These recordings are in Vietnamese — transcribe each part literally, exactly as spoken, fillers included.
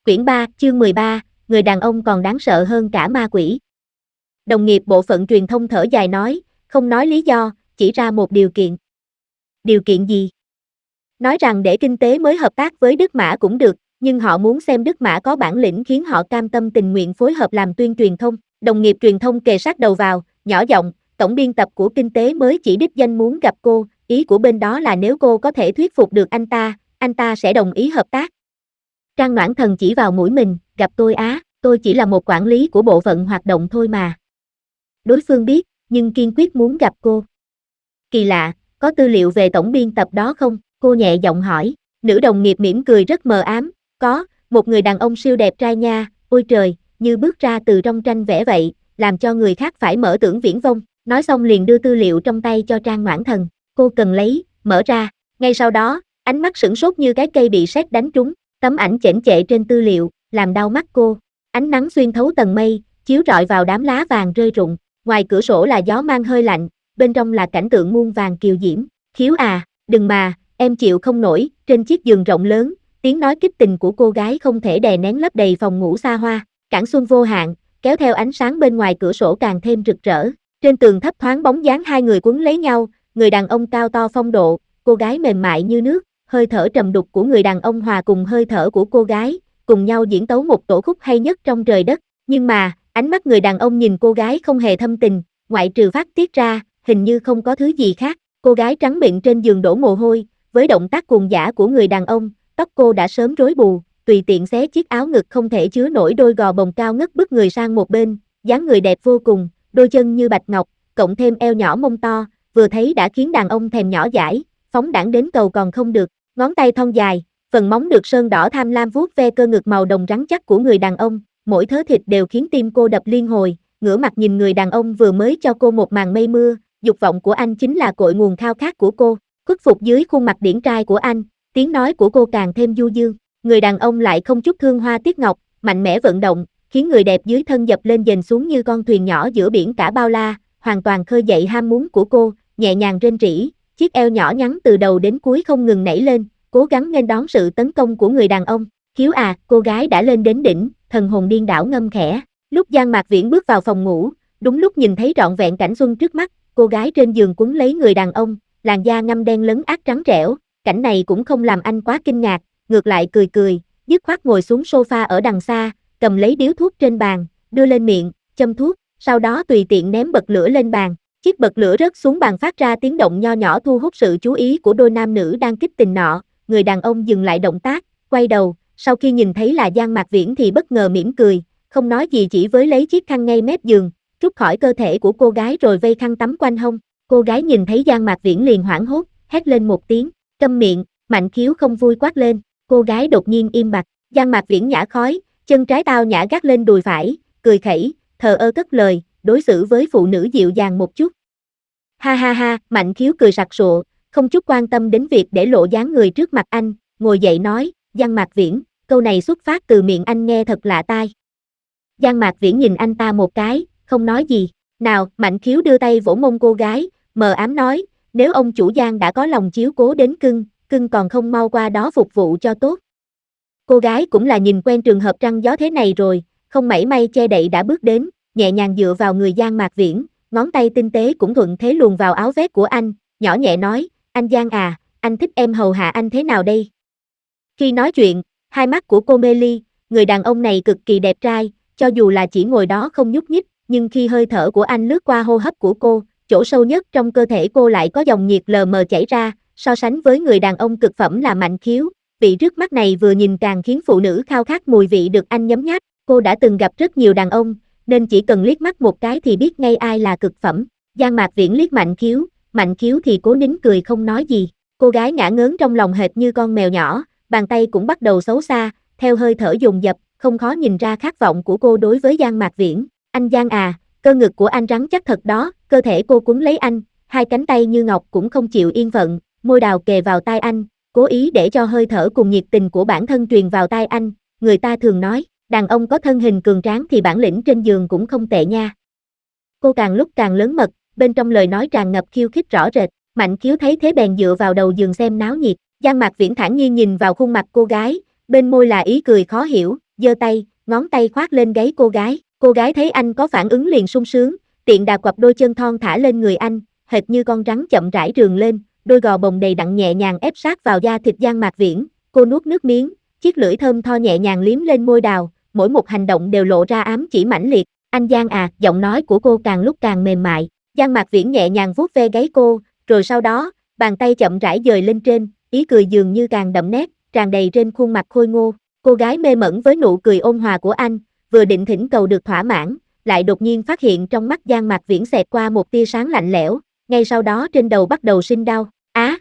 Quyển ba, chương mười ba, người đàn ông còn đáng sợ hơn cả ma quỷ. Đồng nghiệp bộ phận truyền thông thở dài nói, không nói lý do, chỉ ra một điều kiện. Điều kiện gì? Nói rằng để kinh tế mới hợp tác với Đức Mã cũng được, nhưng họ muốn xem Đức Mã có bản lĩnh khiến họ cam tâm tình nguyện phối hợp làm tuyên truyền thông. Đồng nghiệp truyền thông kề sát đầu vào, nhỏ giọng, tổng biên tập của kinh tế mới chỉ đích danh muốn gặp cô, ý của bên đó là nếu cô có thể thuyết phục được anh ta, anh ta sẽ đồng ý hợp tác. Trang Noãn Thần chỉ vào mũi mình, gặp tôi á, tôi chỉ là một quản lý của bộ phận hoạt động thôi mà. Đối phương biết, nhưng kiên quyết muốn gặp cô. Kỳ lạ, có tư liệu về tổng biên tập đó không? Cô nhẹ giọng hỏi. Nữ đồng nghiệp mỉm cười rất mờ ám, có, một người đàn ông siêu đẹp trai nha, ôi trời, như bước ra từ trong tranh vẽ vậy, làm cho người khác phải mở tưởng viển vông. Nói xong liền đưa tư liệu trong tay cho Trang Noãn Thần. Cô cần lấy, mở ra. Ngay sau đó, ánh mắt sửng sốt như cái cây bị sét đánh trúng. Tấm ảnh chễnh chệ trên tư liệu, làm đau mắt cô. Ánh nắng xuyên thấu tầng mây, chiếu rọi vào đám lá vàng rơi rụng. Ngoài cửa sổ là gió mang hơi lạnh, bên trong là cảnh tượng muôn vàng kiều diễm. Khiếu à, đừng mà, em chịu không nổi. Trên chiếc giường rộng lớn, tiếng nói kích tình của cô gái không thể đè nén lấp đầy phòng ngủ xa hoa. Cảng xuân vô hạn, kéo theo ánh sáng bên ngoài cửa sổ càng thêm rực rỡ. Trên tường thấp thoáng bóng dáng hai người quấn lấy nhau, người đàn ông cao to phong độ, cô gái mềm mại như nước. Hơi thở trầm đục của người đàn ông hòa cùng hơi thở của cô gái, cùng nhau diễn tấu một tổ khúc hay nhất trong trời đất. Nhưng mà, ánh mắt người đàn ông nhìn cô gái không hề thâm tình, ngoại trừ phát tiết ra, hình như không có thứ gì khác. Cô gái trắng mịn trên giường đổ mồ hôi, với động tác cuồng dã của người đàn ông, tóc cô đã sớm rối bù, tùy tiện xé chiếc áo ngực không thể chứa nổi đôi gò bồng cao ngất bức người sang một bên, dáng người đẹp vô cùng, đôi chân như bạch ngọc, cộng thêm eo nhỏ mông to, vừa thấy đã khiến đàn ông thèm nhỏ dãi, phóng đãng đến cầu còn không được. Ngón tay thon dài, phần móng được sơn đỏ tham lam vuốt ve cơ ngực màu đồng rắn chắc của người đàn ông, mỗi thớ thịt đều khiến tim cô đập liên hồi, ngửa mặt nhìn người đàn ông vừa mới cho cô một màn mây mưa, dục vọng của anh chính là cội nguồn khao khát của cô. Khuất phục dưới khuôn mặt điển trai của anh, tiếng nói của cô càng thêm du dương, người đàn ông lại không chút thương hoa tiếc ngọc, mạnh mẽ vận động, khiến người đẹp dưới thân dập lên dền xuống như con thuyền nhỏ giữa biển cả bao la, hoàn toàn khơi dậy ham muốn của cô, nhẹ nhàng rên rỉ. Chiếc eo nhỏ nhắn từ đầu đến cuối không ngừng nảy lên, cố gắng nghênh đón sự tấn công của người đàn ông. Khiếu à, cô gái đã lên đến đỉnh, thần hồn điên đảo ngâm khẽ. Lúc Giang Mạc Viễn bước vào phòng ngủ, đúng lúc nhìn thấy trọn vẹn cảnh xuân trước mắt, cô gái trên giường quấn lấy người đàn ông, làn da ngăm đen lấn át trắng trẻo. Cảnh này cũng không làm anh quá kinh ngạc, ngược lại cười cười, dứt khoát ngồi xuống sofa ở đằng xa, cầm lấy điếu thuốc trên bàn, đưa lên miệng, châm thuốc, sau đó tùy tiện ném bật lửa lên bàn. Chiếc bật lửa rớt xuống bàn phát ra tiếng động nho nhỏ thu hút sự chú ý của đôi nam nữ đang kích tình nọ. Người đàn ông dừng lại động tác, quay đầu, sau khi nhìn thấy là Giang Mạc Viễn thì bất ngờ mỉm cười, không nói gì chỉ với lấy chiếc khăn ngay mép giường, rút khỏi cơ thể của cô gái rồi vây khăn tắm quanh hông. Cô gái nhìn thấy Giang Mạc Viễn liền hoảng hốt, hét lên một tiếng, câm miệng. Mạnh Khiếu không vui quát lên, cô gái đột nhiên im bặt. Giang Mạc Viễn nhả khói, chân trái tao nhã gác lên đùi phải, cười khẩy, thờ ơ cất lời, đối xử với phụ nữ dịu dàng một chút. Ha ha ha, Mạnh Khiếu cười sặc sụa, không chút quan tâm đến việc để lộ dáng người trước mặt anh, ngồi dậy nói, Giang Mạc Viễn, câu này xuất phát từ miệng anh nghe thật lạ tai. Giang Mạc Viễn nhìn anh ta một cái, không nói gì. Nào, Mạnh Khiếu đưa tay vỗ mông cô gái, mờ ám nói, nếu ông chủ Giang đã có lòng chiếu cố đến cưng, cưng còn không mau qua đó phục vụ cho tốt. Cô gái cũng là nhìn quen trường hợp trăng gió thế này rồi, không mảy may che đậy đã bước đến, nhẹ nhàng dựa vào người Giang Mạc Viễn, ngón tay tinh tế cũng thuận thế luồn vào áo vest của anh, nhỏ nhẹ nói, anh Giang à, anh thích em hầu hạ anh thế nào đây? Khi nói chuyện, hai mắt của cô mê ly, người đàn ông này cực kỳ đẹp trai, cho dù là chỉ ngồi đó không nhúc nhích, nhưng khi hơi thở của anh lướt qua hô hấp của cô, chỗ sâu nhất trong cơ thể cô lại có dòng nhiệt lờ mờ chảy ra, so sánh với người đàn ông cực phẩm là Mạnh Khiếu, vị trước mắt này vừa nhìn càng khiến phụ nữ khao khát mùi vị được anh nhấm nháp. Cô đã từng gặp rất nhiều đàn ông, nên chỉ cần liếc mắt một cái thì biết ngay ai là cực phẩm. Giang Mạc Viễn liếc Mạnh Khiếu, Mạnh Khiếu thì cố nín cười không nói gì. Cô gái ngã ngớn trong lòng hệt như con mèo nhỏ, bàn tay cũng bắt đầu xấu xa, theo hơi thở dồn dập, không khó nhìn ra khát vọng của cô đối với Giang Mạc Viễn. Anh Giang à, cơ ngực của anh rắn chắc thật đó, cơ thể cô quấn lấy anh, hai cánh tay như ngọc cũng không chịu yên phận, môi đào kề vào tai anh, cố ý để cho hơi thở cùng nhiệt tình của bản thân truyền vào tai anh. Người ta thường nói, đàn ông có thân hình cường tráng thì bản lĩnh trên giường cũng không tệ nha. Cô càng lúc càng lớn mật, bên trong lời nói tràn ngập khiêu khích rõ rệt. Mạnh Khiếu thấy thế bèn dựa vào đầu giường xem náo nhiệt. Giang Mạc Viễn thản nhiên nhìn vào khuôn mặt cô gái, bên môi là ý cười khó hiểu, giơ tay, ngón tay khoác lên gáy cô gái. Cô gái thấy anh có phản ứng liền sung sướng, tiện đà quặp đôi chân thon thả lên người anh, hệt như con rắn chậm rãi rườn lên, đôi gò bồng đầy đặn nhẹ nhàng ép sát vào da thịt Giang Mạc Viễn. Cô nuốt nước miếng, chiếc lưỡi thơm tho nhẹ nhàng liếm lên môi đào, mỗi một hành động đều lộ ra ám chỉ mãnh liệt. Anh Giang à, giọng nói của cô càng lúc càng mềm mại. Giang Mạc Viễn nhẹ nhàng vuốt ve gáy cô, rồi sau đó, bàn tay chậm rãi dời lên trên, ý cười dường như càng đậm nét, tràn đầy trên khuôn mặt khôi ngô. Cô gái mê mẩn với nụ cười ôn hòa của anh, vừa định thỉnh cầu được thỏa mãn, lại đột nhiên phát hiện trong mắt Giang Mạc Viễn xẹt qua một tia sáng lạnh lẽo, ngay sau đó trên đầu bắt đầu sinh đau. Á!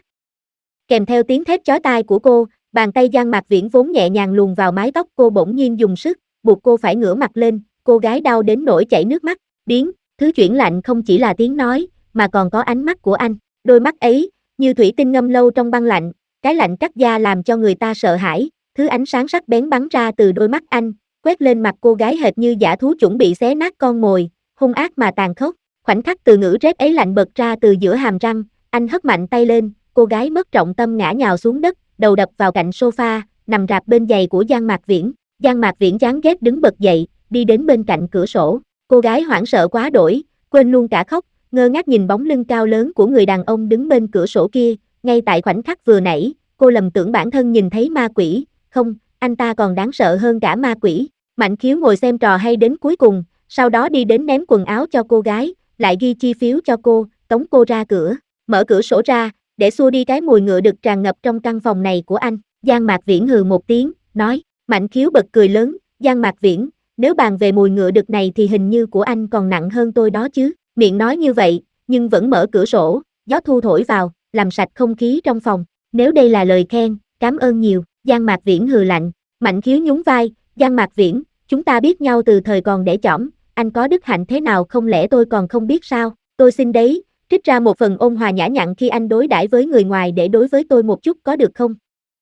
Kèm theo tiếng thét chói tai của cô, bàn tay Giang Mạc Viễn vốn nhẹ nhàng luồn vào mái tóc cô bỗng nhiên dùng sức, buộc cô phải ngửa mặt lên, cô gái đau đến nỗi chảy nước mắt, biến, thứ chuyển lạnh không chỉ là tiếng nói, mà còn có ánh mắt của anh, đôi mắt ấy, như thủy tinh ngâm lâu trong băng lạnh, cái lạnh cắt da làm cho người ta sợ hãi, thứ ánh sáng sắc bén bắn ra từ đôi mắt anh, quét lên mặt cô gái hệt như dã thú chuẩn bị xé nát con mồi, hung ác mà tàn khốc. Khoảnh khắc từ ngữ rép ấy lạnh bật ra từ giữa hàm răng, anh hất mạnh tay lên, cô gái mất trọng tâm ngã nhào xuống đất, đầu đập vào cạnh sofa, nằm rạp bên giày của Giang Mạc Viễn. Giang Mạc Viễn chán ghét đứng bật dậy, đi đến bên cạnh cửa sổ. Cô gái hoảng sợ quá đổi, quên luôn cả khóc, ngơ ngác nhìn bóng lưng cao lớn của người đàn ông đứng bên cửa sổ kia. Ngay tại khoảnh khắc vừa nãy, cô lầm tưởng bản thân nhìn thấy ma quỷ, không, anh ta còn đáng sợ hơn cả ma quỷ. Mạnh Khiếu ngồi xem trò hay đến cuối cùng, sau đó đi đến ném quần áo cho cô gái, lại ghi chi phiếu cho cô, tống cô ra cửa, mở cửa sổ ra, để xua đi cái mùi ngựa đực tràn ngập trong căn phòng này của anh. Giang Mạc Viễn hừ một tiếng, nói. Mạnh Khiếu bật cười lớn, Giang Mạc Viễn, nếu bàn về mùi ngựa đực này thì hình như của anh còn nặng hơn tôi đó chứ. Miệng nói như vậy, nhưng vẫn mở cửa sổ, gió thu thổi vào, làm sạch không khí trong phòng. Nếu đây là lời khen, cảm ơn nhiều. Giang Mạc Viễn hừ lạnh. Mạnh Khiếu nhún vai, Giang Mạc Viễn, chúng ta biết nhau từ thời còn để chỏm, anh có đức hạnh thế nào không lẽ tôi còn không biết sao? Tôi xin đấy, trích ra một phần ôn hòa nhã nhặn khi anh đối đãi với người ngoài để đối với tôi một chút có được không?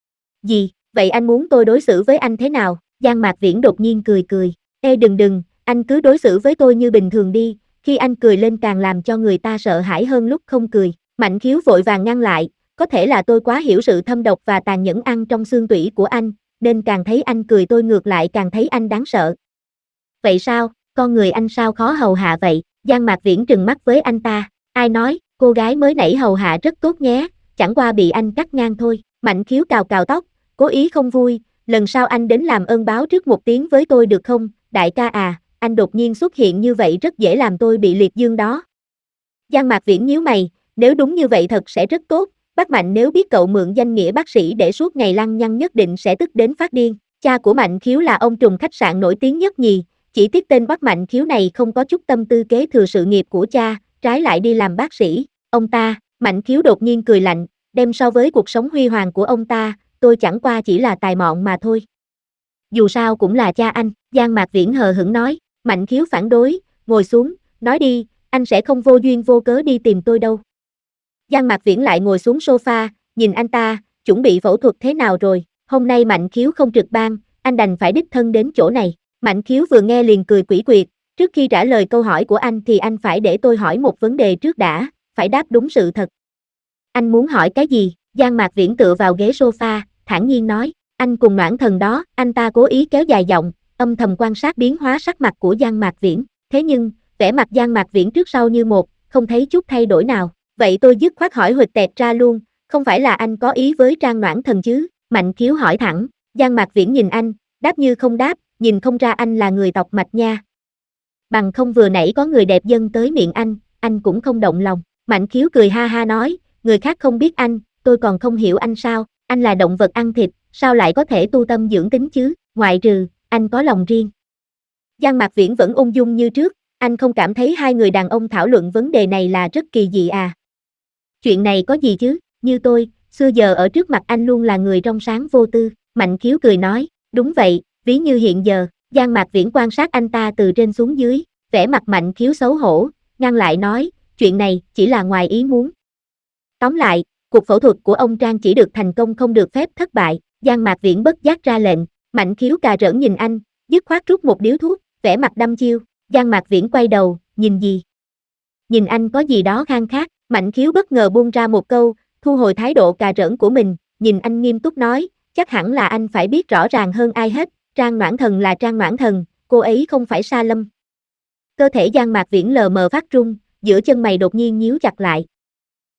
Gì, vậy anh muốn tôi đối xử với anh thế nào? Giang Mạc Viễn đột nhiên cười cười. Ê đừng đừng, anh cứ đối xử với tôi như bình thường đi, khi anh cười lên càng làm cho người ta sợ hãi hơn lúc không cười. Mạnh Khiếu vội vàng ngăn lại, có thể là tôi quá hiểu sự thâm độc và tàn nhẫn ăn trong xương tủy của anh, nên càng thấy anh cười tôi ngược lại càng thấy anh đáng sợ. Vậy sao, con người anh sao khó hầu hạ vậy? Giang Mạc Viễn trừng mắt với anh ta, ai nói, cô gái mới nãy hầu hạ rất tốt nhé, chẳng qua bị anh cắt ngang thôi. Mạnh Khiếu cào cào tóc, cố ý không vui, lần sau anh đến làm ơn báo trước một tiếng với tôi được không? Đại ca à, anh đột nhiên xuất hiện như vậy rất dễ làm tôi bị liệt dương đó. Giang Mạc Viễn nhíu mày, nếu đúng như vậy thật sẽ rất tốt, bác Mạnh nếu biết cậu mượn danh nghĩa bác sĩ để suốt ngày lăng nhăng nhất định sẽ tức đến phát điên. Cha của Mạnh Khiếu là ông trùm khách sạn nổi tiếng nhất nhì, chỉ tiếc tên bác Mạnh Khiếu này không có chút tâm tư kế thừa sự nghiệp của cha, trái lại đi làm bác sĩ. Ông ta, Mạnh Khiếu đột nhiên cười lạnh, đem so với cuộc sống huy hoàng của ông ta, tôi chẳng qua chỉ là tài mọn mà thôi. Dù sao cũng là cha anh, Giang Mạc Viễn hờ hững nói. Mạnh Khiếu phản đối, ngồi xuống, nói đi, anh sẽ không vô duyên vô cớ đi tìm tôi đâu. Giang Mạc Viễn lại ngồi xuống sofa, nhìn anh ta, chuẩn bị phẫu thuật thế nào rồi? Hôm nay Mạnh Khiếu không trực ban, anh đành phải đích thân đến chỗ này. Mạnh Khiếu vừa nghe liền cười quỷ quyệt, trước khi trả lời câu hỏi của anh thì anh phải để tôi hỏi một vấn đề trước đã, phải đáp đúng sự thật. Anh muốn hỏi cái gì? Giang Mạc Viễn tựa vào ghế sofa, thản nhiên nói, anh cùng Noãn Thần đó. Anh ta cố ý kéo dài giọng, âm thầm quan sát biến hóa sắc mặt của Giang Mạc Viễn. Thế nhưng, vẻ mặt Giang Mạc Viễn trước sau như một, không thấy chút thay đổi nào. Vậy tôi dứt khoát hỏi huỵch tẹt ra luôn, không phải là anh có ý với Trang Noãn Thần chứ? Mạnh Khiếu hỏi thẳng. Giang Mạc Viễn nhìn anh, đáp như không đáp, nhìn không ra anh là người tộc Mạch nha. Bằng không vừa nãy có người đẹp dâng tới miệng anh, anh cũng không động lòng. Mạnh Khiếu cười ha ha nói, người khác không biết anh, tôi còn không hiểu anh sao? Anh là động vật ăn thịt, sao lại có thể tu tâm dưỡng tính chứ? Ngoại trừ, anh có lòng riêng. Giang Mạc Viễn vẫn ung dung như trước, anh không cảm thấy hai người đàn ông thảo luận vấn đề này là rất kỳ dị à? Chuyện này có gì chứ, như tôi, xưa giờ ở trước mặt anh luôn là người trong sáng vô tư. Mạnh Khiếu cười nói, đúng vậy, ví như hiện giờ. Giang Mạc Viễn quan sát anh ta từ trên xuống dưới, vẻ mặt Mạnh Khiếu xấu hổ, ngăn lại nói, chuyện này chỉ là ngoài ý muốn. Tóm lại, cuộc phẫu thuật của ông Trang chỉ được thành công không được phép thất bại. Giang Mạc Viễn bất giác ra lệnh. Mạnh Khiếu cà rỡn nhìn anh, dứt khoát rút một điếu thuốc, vẻ mặt đăm chiêu. Giang Mạc Viễn quay đầu, nhìn gì? Nhìn anh có gì đó khang khác. Mạnh Khiếu bất ngờ buông ra một câu, thu hồi thái độ cà rỡn của mình, nhìn anh nghiêm túc nói, chắc hẳn là anh phải biết rõ ràng hơn ai hết, Trang Noãn Thần là Trang Noãn Thần, cô ấy không phải Sa Lâm. Cơ thể Giang Mạc Viễn lờ mờ phát run, giữa chân mày đột nhiên nhíu chặt lại.